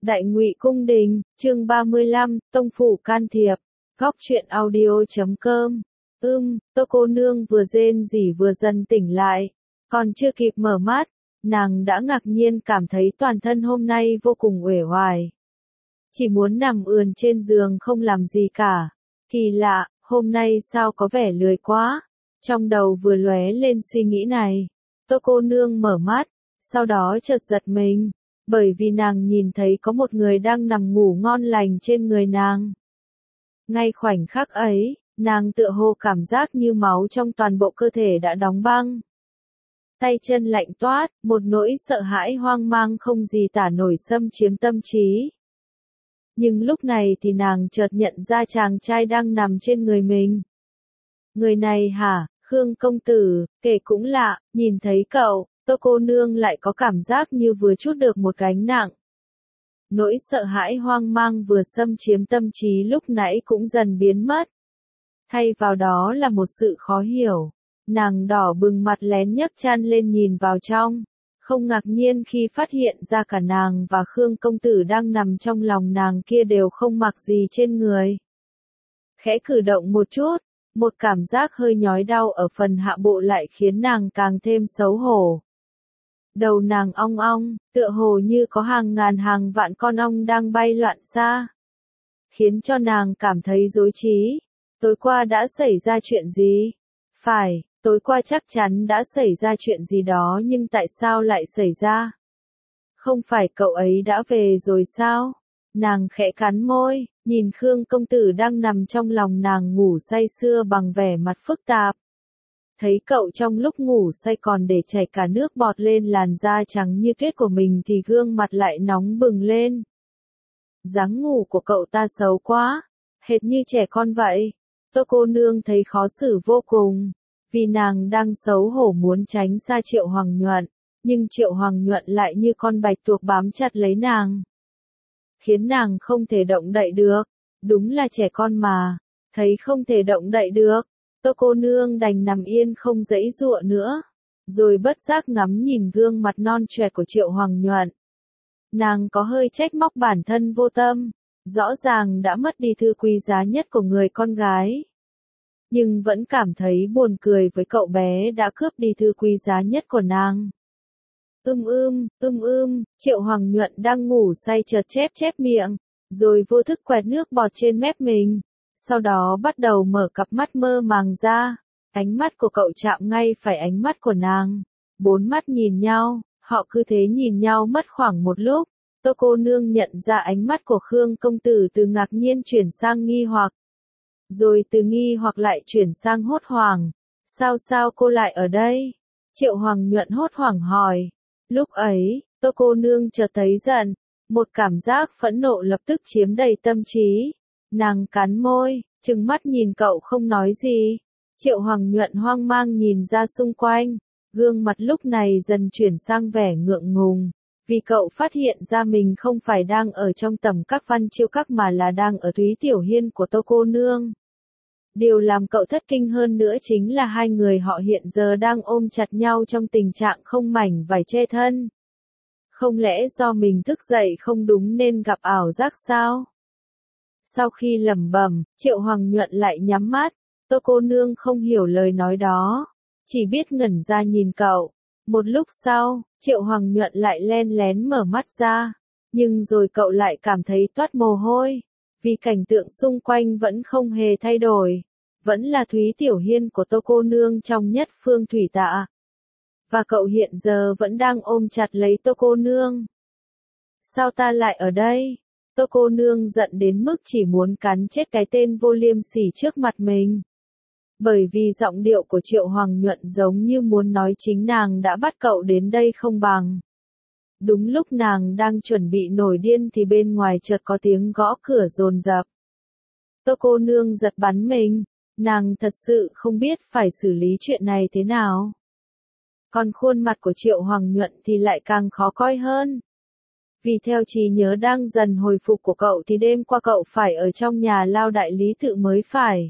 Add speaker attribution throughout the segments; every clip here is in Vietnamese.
Speaker 1: Đại Ngụy Cung Đình, chương 35, Tông Phủ Can Thiệp, Góc Truyện Audio.com. Tô cô nương vừa rên rỉ vừa dần tỉnh lại, còn chưa kịp mở mắt, nàng đã ngạc nhiên cảm thấy toàn thân hôm nay vô cùng uể oải. Chỉ muốn nằm ườn trên giường không làm gì cả. Kỳ lạ, hôm nay sao có vẻ lười quá. Trong đầu vừa lóe lên suy nghĩ này. Tô cô nương mở mắt, sau đó chợt giật mình, bởi vì nàng nhìn thấy có một người đang nằm ngủ ngon lành trên người nàng. Ngay khoảnh khắc ấy, nàng tựa hồ cảm giác như máu trong toàn bộ cơ thể đã đóng băng. Tay chân lạnh toát, một nỗi sợ hãi hoang mang không gì tả nổi xâm chiếm tâm trí. Nhưng lúc này thì nàng chợt nhận ra chàng trai đang nằm trên người mình. Người này hả, Khương công tử, kể cũng lạ, nhìn thấy cậu, Tô cô nương lại có cảm giác như vừa trút được một gánh nặng. Nỗi sợ hãi hoang mang vừa xâm chiếm tâm trí lúc nãy cũng dần biến mất. Thay vào đó là một sự khó hiểu. Nàng đỏ bừng mặt lén nhấc chăn lên nhìn vào trong. Không ngạc nhiên khi phát hiện ra cả nàng và Khương công tử đang nằm trong lòng nàng kia đều không mặc gì trên người. Khẽ cử động một chút, một cảm giác hơi nhói đau ở phần hạ bộ lại khiến nàng càng thêm xấu hổ. Đầu nàng ong ong, tựa hồ như có hàng ngàn hàng vạn con ong đang bay loạn xa. Khiến cho nàng cảm thấy rối trí. Tối qua đã xảy ra chuyện gì? Phải, tối qua chắc chắn đã xảy ra chuyện gì đó nhưng tại sao lại xảy ra? Không phải cậu ấy đã về rồi sao? Nàng khẽ cắn môi, nhìn Khương công tử đang nằm trong lòng nàng ngủ say sưa bằng vẻ mặt phức tạp. Thấy cậu trong lúc ngủ say còn để chảy cả nước bọt lên làn da trắng như tuyết của mình thì gương mặt lại nóng bừng lên. Dáng ngủ của cậu ta xấu quá, hệt như trẻ con vậy. Tô cô nương thấy khó xử vô cùng, vì nàng đang xấu hổ muốn tránh xa Triệu Hoàng Nhuận, nhưng Triệu Hoàng Nhuận lại như con bạch tuộc bám chặt lấy nàng, khiến nàng không thể động đậy được. Đúng là trẻ con mà, thấy không thể động đậy được, Tô cô nương đành nằm yên không giãy giụa nữa, rồi bất giác ngắm nhìn gương mặt non choẹt của Triệu Hoàng Nhuận. Nàng có hơi trách móc bản thân vô tâm, rõ ràng đã mất đi thứ quý giá nhất của người con gái. Nhưng vẫn cảm thấy buồn cười với cậu bé đã cướp đi thứ quý giá nhất của nàng. Triệu Hoàng Nhuận đang ngủ say chợt chép miệng, rồi vô thức quẹt nước bọt trên mép mình. Sau đó bắt đầu mở cặp mắt mơ màng ra, ánh mắt của cậu chạm ngay phải ánh mắt của nàng. Bốn mắt nhìn nhau, họ cứ thế nhìn nhau mất khoảng một lúc. Tô cô nương nhận ra ánh mắt của Khương công tử từ ngạc nhiên chuyển sang nghi hoặc. Rồi từ nghi hoặc lại chuyển sang hốt hoảng. Sao cô lại ở đây? Triệu Hoàng Nhuận hốt hoảng hỏi. Lúc ấy, Tô cô nương chợt thấy giận, một cảm giác phẫn nộ lập tức chiếm đầy tâm trí. Nàng cắn môi, trừng mắt nhìn cậu không nói gì. Triệu Hoàng Nhuận hoang mang nhìn ra xung quanh, gương mặt lúc này dần chuyển sang vẻ ngượng ngùng, vì cậu phát hiện ra mình không phải đang ở trong tầm các Văn Chiêu Các mà là đang ở Thúy Tiểu Hiên của Tô cô nương. Điều làm cậu thất kinh hơn nữa chính là hai người họ hiện giờ đang ôm chặt nhau trong tình trạng không mảnh vải che thân. Không lẽ do mình thức dậy không đúng nên gặp ảo giác sao? Sau khi lẩm bẩm, Triệu Hoàng Nhuận lại nhắm mắt. Tô cô nương không hiểu lời nói đó, chỉ biết ngẩn ra nhìn cậu. Một lúc sau, Triệu Hoàng Nhuận lại len lén mở mắt ra, nhưng rồi cậu lại cảm thấy toát mồ hôi, vì cảnh tượng xung quanh vẫn không hề thay đổi, vẫn là Thúy Tiểu Hiên của Tô cô nương trong Nhất Phương Thủy Tạ. Và cậu hiện giờ vẫn đang ôm chặt lấy Tô cô nương. Sao ta lại ở đây? Tô cô nương giận đến mức chỉ muốn cắn chết cái tên vô liêm sỉ trước mặt mình. Bởi vì giọng điệu của Triệu Hoàng Nhuận giống như muốn nói chính nàng đã bắt cậu đến đây không bằng. Đúng lúc nàng đang chuẩn bị nổi điên thì bên ngoài chợt có tiếng gõ cửa dồn dập. Tô cô nương giật bắn mình, nàng thật sự không biết phải xử lý chuyện này thế nào. Còn khuôn mặt của Triệu Hoàng Nhuận thì lại càng khó coi hơn. Vì theo trí nhớ đang dần hồi phục của cậu thì đêm qua cậu phải ở trong nhà Lao đại lý tự mới phải.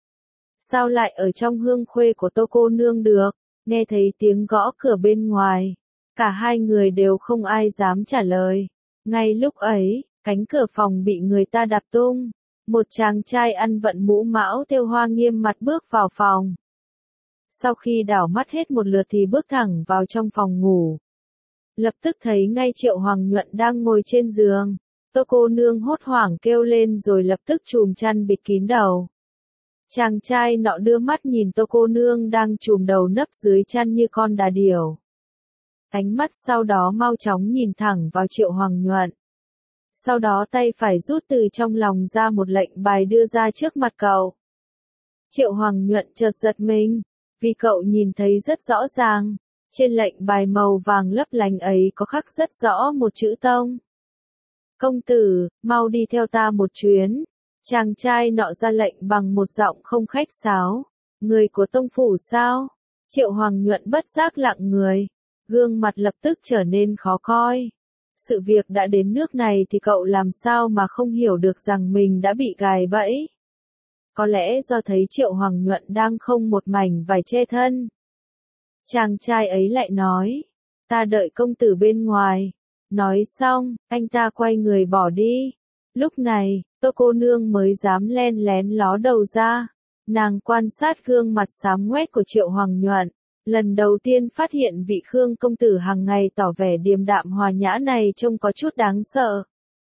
Speaker 1: Sao lại ở trong hương khuê của Tô cô nương được? Nghe thấy tiếng gõ cửa bên ngoài, cả hai người đều không ai dám trả lời. Ngay lúc ấy, cánh cửa phòng bị người ta đạp tung. Một chàng trai ăn vận mũ mão thêu hoa nghiêm mặt bước vào phòng. Sau khi đảo mắt hết một lượt thì bước thẳng vào trong phòng ngủ. Lập tức thấy ngay Triệu Hoàng Nhuận đang ngồi trên giường. Tô cô nương hốt hoảng kêu lên rồi lập tức chùm chăn bịt kín đầu. Chàng trai nọ đưa mắt nhìn Tô cô nương đang chùm đầu nấp dưới chăn như con đà điểu. Ánh mắt sau đó mau chóng nhìn thẳng vào Triệu Hoàng Nhuận. Sau đó tay phải rút từ trong lòng ra một lệnh bài đưa ra trước mặt cậu. Triệu Hoàng Nhuận chợt giật mình, vì cậu nhìn thấy rất rõ ràng, trên lệnh bài màu vàng lấp lánh ấy có khắc rất rõ một chữ Tông. Công tử, mau đi theo ta một chuyến. Chàng trai nọ ra lệnh bằng một giọng không khách sáo. Người của Tông phủ sao? Triệu Hoàng Nhuận bất giác lặng người, gương mặt lập tức trở nên khó coi. Sự việc đã đến nước này thì cậu làm sao mà không hiểu được rằng mình đã bị gài bẫy. Có lẽ do thấy Triệu Hoàng Nhuận đang không một mảnh vải che thân. Chàng trai ấy lại nói, ta đợi công tử bên ngoài. Nói xong, anh ta quay người bỏ đi. Lúc này, Tô cô nương mới dám len lén ló đầu ra. Nàng quan sát gương mặt xám ngoét của Triệu Hoàng Nhuận. Lần đầu tiên phát hiện vị Khương công tử hàng ngày tỏ vẻ điềm đạm hòa nhã này trông có chút đáng sợ.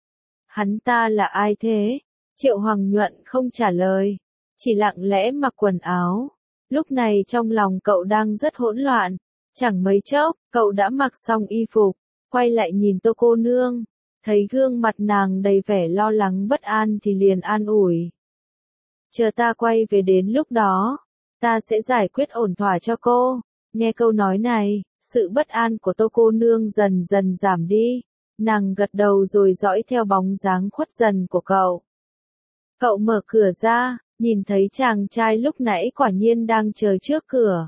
Speaker 1: Hắn ta là ai thế? Triệu Hoàng Nhuận không trả lời, chỉ lặng lẽ mặc quần áo. Lúc này trong lòng cậu đang rất hỗn loạn. Chẳng mấy chốc, cậu đã mặc xong y phục, quay lại nhìn Tô cô nương. Thấy gương mặt nàng đầy vẻ lo lắng bất an thì liền an ủi. Chờ ta quay về đến lúc đó, ta sẽ giải quyết ổn thỏa cho cô. Nghe câu nói này, sự bất an của Tô cô nương dần dần giảm đi. Nàng gật đầu rồi dõi theo bóng dáng khuất dần của cậu. Cậu mở cửa ra, nhìn thấy chàng trai lúc nãy quả nhiên đang chờ trước cửa.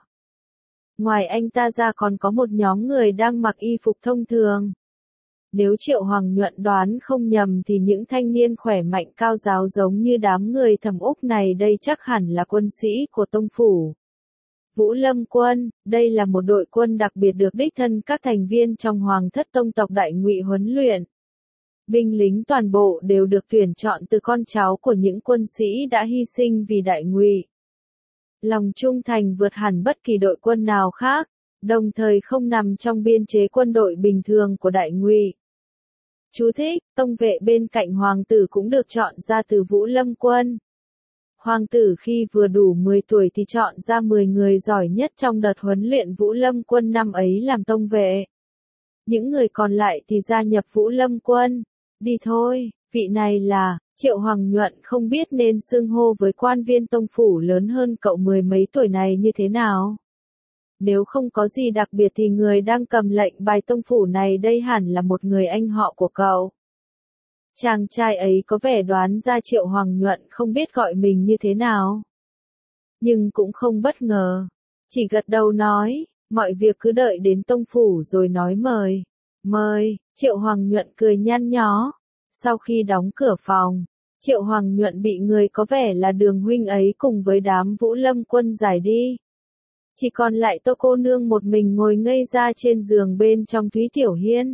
Speaker 1: Ngoài anh ta ra còn có một nhóm người đang mặc y phục thông thường. Nếu Triệu Hoàng Nhuận đoán không nhầm thì những thanh niên khỏe mạnh cao ráo giống như đám người Thẩm Úc này đây chắc hẳn là quân sĩ của Tông phủ. Vũ Lâm quân, đây là một đội quân đặc biệt được đích thân các thành viên trong Hoàng thất Tông tộc Đại Ngụy huấn luyện. Binh lính toàn bộ đều được tuyển chọn từ con cháu của những quân sĩ đã hy sinh vì Đại Ngụy. Lòng trung thành vượt hẳn bất kỳ đội quân nào khác, đồng thời không nằm trong biên chế quân đội bình thường của Đại Ngụy. Chú thích, tông vệ bên cạnh hoàng tử cũng được chọn ra từ Vũ Lâm quân. Hoàng tử khi vừa đủ 10 tuổi thì chọn ra 10 người giỏi nhất trong đợt huấn luyện Vũ Lâm quân năm ấy làm tông vệ. Những người còn lại thì gia nhập Vũ Lâm quân. Đi thôi, vị này là, Triệu Hoàng Nhuận không biết nên xưng hô với quan viên Tông phủ lớn hơn cậu mười mấy tuổi này như thế nào. Nếu không có gì đặc biệt thì người đang cầm lệnh bài Tông phủ này đây hẳn là một người anh họ của cậu. Chàng trai ấy có vẻ đoán ra Triệu Hoàng Nhuận không biết gọi mình như thế nào. Nhưng cũng không bất ngờ. Chỉ gật đầu nói, mọi việc cứ đợi đến Tông phủ rồi nói mời. Mời, Triệu Hoàng Nhuận cười nhăn nhó. Sau khi đóng cửa phòng, Triệu Hoàng Nhuận bị người có vẻ là Đường huynh ấy cùng với đám Vũ Lâm quân giải đi. Chỉ còn lại Tô cô nương một mình ngồi ngây ra trên giường bên trong Thúy Tiểu Hiên.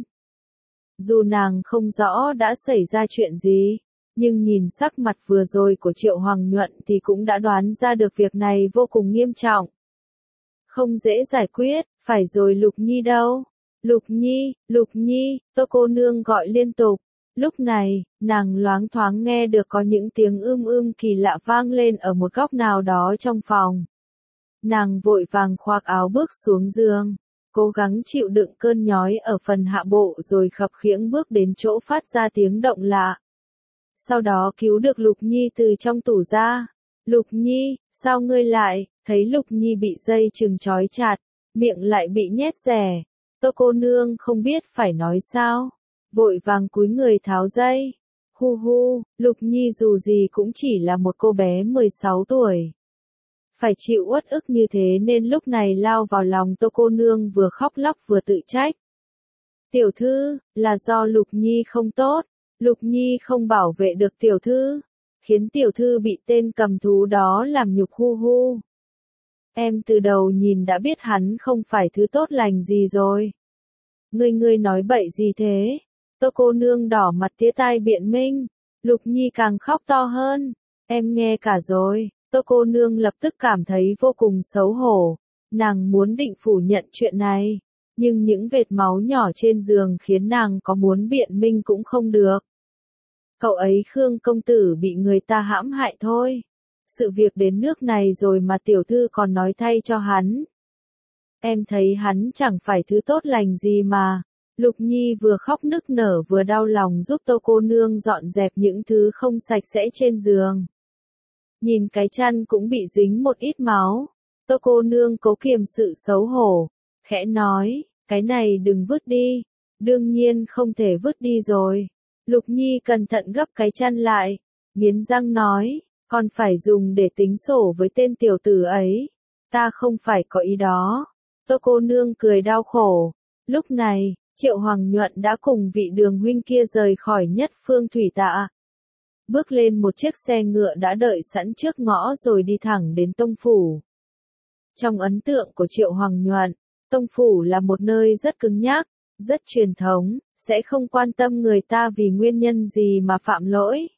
Speaker 1: Dù nàng không rõ đã xảy ra chuyện gì, nhưng nhìn sắc mặt vừa rồi của Triệu Hoàng Nhuận thì cũng đã đoán ra được việc này vô cùng nghiêm trọng. Không dễ giải quyết, phải rồi Lục Nhi đâu? Lục Nhi, Tô cô nương gọi liên tục. Lúc này, nàng loáng thoáng nghe được có những tiếng kỳ lạ vang lên ở một góc nào đó trong phòng. Nàng vội vàng khoác áo bước xuống giường, cố gắng chịu đựng cơn nhói ở phần hạ bộ rồi khập khiễng bước đến chỗ phát ra tiếng động lạ. Sau đó cứu được Lục Nhi từ trong tủ ra. Lục Nhi, sao ngươi lại? Thấy Lục Nhi bị dây chừng trói chặt, miệng lại bị nhét rẻ. Tô cô nương không biết phải nói sao, vội vàng cúi người tháo dây. Hu hu, Lục Nhi dù gì cũng chỉ là một cô bé 16 tuổi. Phải chịu uất ức như thế nên lúc này lao vào lòng Tô cô nương vừa khóc lóc vừa tự trách. Tiểu thư, là do Lục Nhi không tốt, Lục Nhi không bảo vệ được tiểu thư, khiến tiểu thư bị tên cầm thú đó làm nhục hu hu. Em từ đầu nhìn đã biết hắn không phải thứ tốt lành gì rồi. Ngươi nói bậy gì thế? Tô cô nương đỏ mặt tía tai biện minh. Lục Nhi càng khóc to hơn. Em nghe cả rồi. Tô cô nương lập tức cảm thấy vô cùng xấu hổ. Nàng muốn định phủ nhận chuyện này. Nhưng những vệt máu nhỏ trên giường khiến nàng có muốn biện minh cũng không được. Cậu ấy Khương công tử bị người ta hãm hại thôi. Sự việc đến nước này rồi mà tiểu thư còn nói thay cho hắn. Em thấy hắn chẳng phải thứ tốt lành gì mà. Lục Nhi vừa khóc nức nở vừa đau lòng giúp Tô cô nương dọn dẹp những thứ không sạch sẽ trên giường. Nhìn cái chăn cũng bị dính một ít máu. Tô cô nương cố kiềm sự xấu hổ. Khẽ nói, cái này đừng vứt đi. Đương nhiên không thể vứt đi rồi. Lục Nhi cẩn thận gấp cái chăn lại. Nghiến răng nói, còn phải dùng để tính sổ với tên tiểu tử ấy. Ta không phải có ý đó. Tô cô nương cười đau khổ. Lúc này, Triệu Hoàng Nhuận đã cùng vị Đường huynh kia rời khỏi Nhất Phương Thủy Tạ. Bước lên một chiếc xe ngựa đã đợi sẵn trước ngõ rồi đi thẳng đến Tông Phủ. Trong ấn tượng của Triệu Hoàng Nhuận, Tông Phủ là một nơi rất cứng nhắc, rất truyền thống, sẽ không quan tâm người ta vì nguyên nhân gì mà phạm lỗi.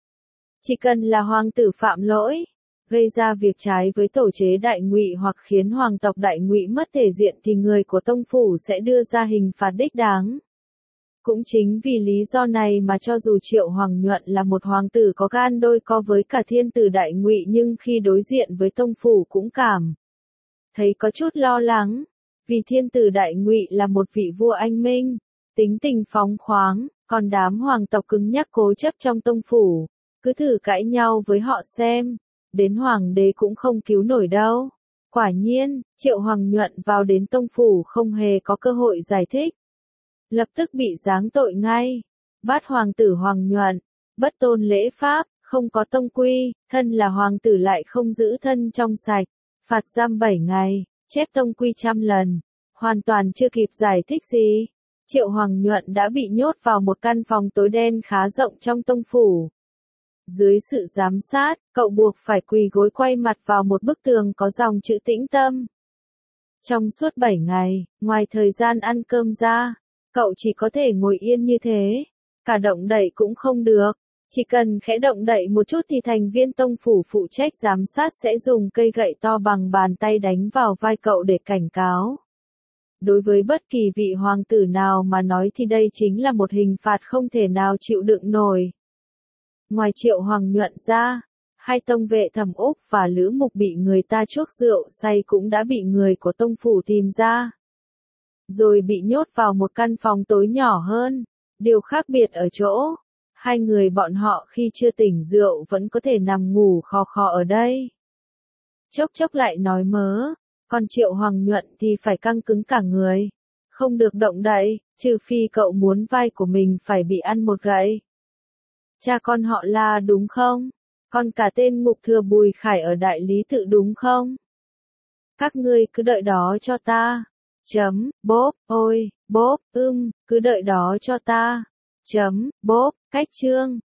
Speaker 1: Chỉ cần là hoàng tử phạm lỗi, gây ra việc trái với tổ chế Đại Ngụy hoặc khiến hoàng tộc Đại Ngụy mất thể diện thì người của Tông Phủ sẽ đưa ra hình phạt đích đáng. Cũng chính vì lý do này mà cho dù Triệu Hoàng Nhuận là một hoàng tử có gan đôi co với cả thiên tử Đại Ngụy nhưng khi đối diện với Tông Phủ cũng cảm thấy có chút lo lắng, vì thiên tử Đại Ngụy là một vị vua anh minh, tính tình phóng khoáng, còn đám hoàng tộc cứng nhắc cố chấp trong Tông Phủ, cứ thử cãi nhau với họ xem, đến hoàng đế cũng không cứu nổi đâu. Quả nhiên, Triệu Hoàng Nhuận vào đến Tông Phủ không hề có cơ hội giải thích. Lập tức bị giáng tội ngay. Bát hoàng tử Hoàng Nhuận, bất tôn lễ pháp, không có tông quy, thân là hoàng tử lại không giữ thân trong sạch, phạt giam 7 ngày, chép tông quy 100 lần, hoàn toàn chưa kịp giải thích gì. Triệu Hoàng Nhuận đã bị nhốt vào một căn phòng tối đen khá rộng trong Tông Phủ. Dưới sự giám sát, cậu buộc phải quỳ gối quay mặt vào một bức tường có dòng chữ tĩnh tâm. Trong suốt 7 ngày, ngoài thời gian ăn cơm ra, cậu chỉ có thể ngồi yên như thế, cả động đậy cũng không được. Chỉ cần khẽ động đậy một chút thì thành viên Tông Phủ phụ trách giám sát sẽ dùng cây gậy to bằng bàn tay đánh vào vai cậu để cảnh cáo. Đối với bất kỳ vị hoàng tử nào mà nói thì đây chính là một hình phạt không thể nào chịu đựng nổi. Ngoài Triệu Hoàng Nhuận ra, hai tông vệ Thẩm Úc và Lữ Mục bị người ta chuốc rượu say cũng đã bị người của Tông Phủ tìm ra. Rồi bị nhốt vào một căn phòng tối nhỏ hơn. Điều khác biệt ở chỗ, hai người bọn họ khi chưa tỉnh rượu vẫn có thể nằm ngủ khò khò ở đây. Chốc chốc lại nói mớ, còn Triệu Hoàng Nhuận thì phải căng cứng cả người. Không được động đậy, trừ phi cậu muốn vai của mình phải bị ăn một gậy. Cha con họ La đúng không? Còn cả tên Mục Thừa Bùi Khải ở Đại Lý Tự đúng không? Các ngươi cứ đợi đó cho ta. Bốp, ôi, bốp, cứ đợi đó cho ta. Bốp, cách chương.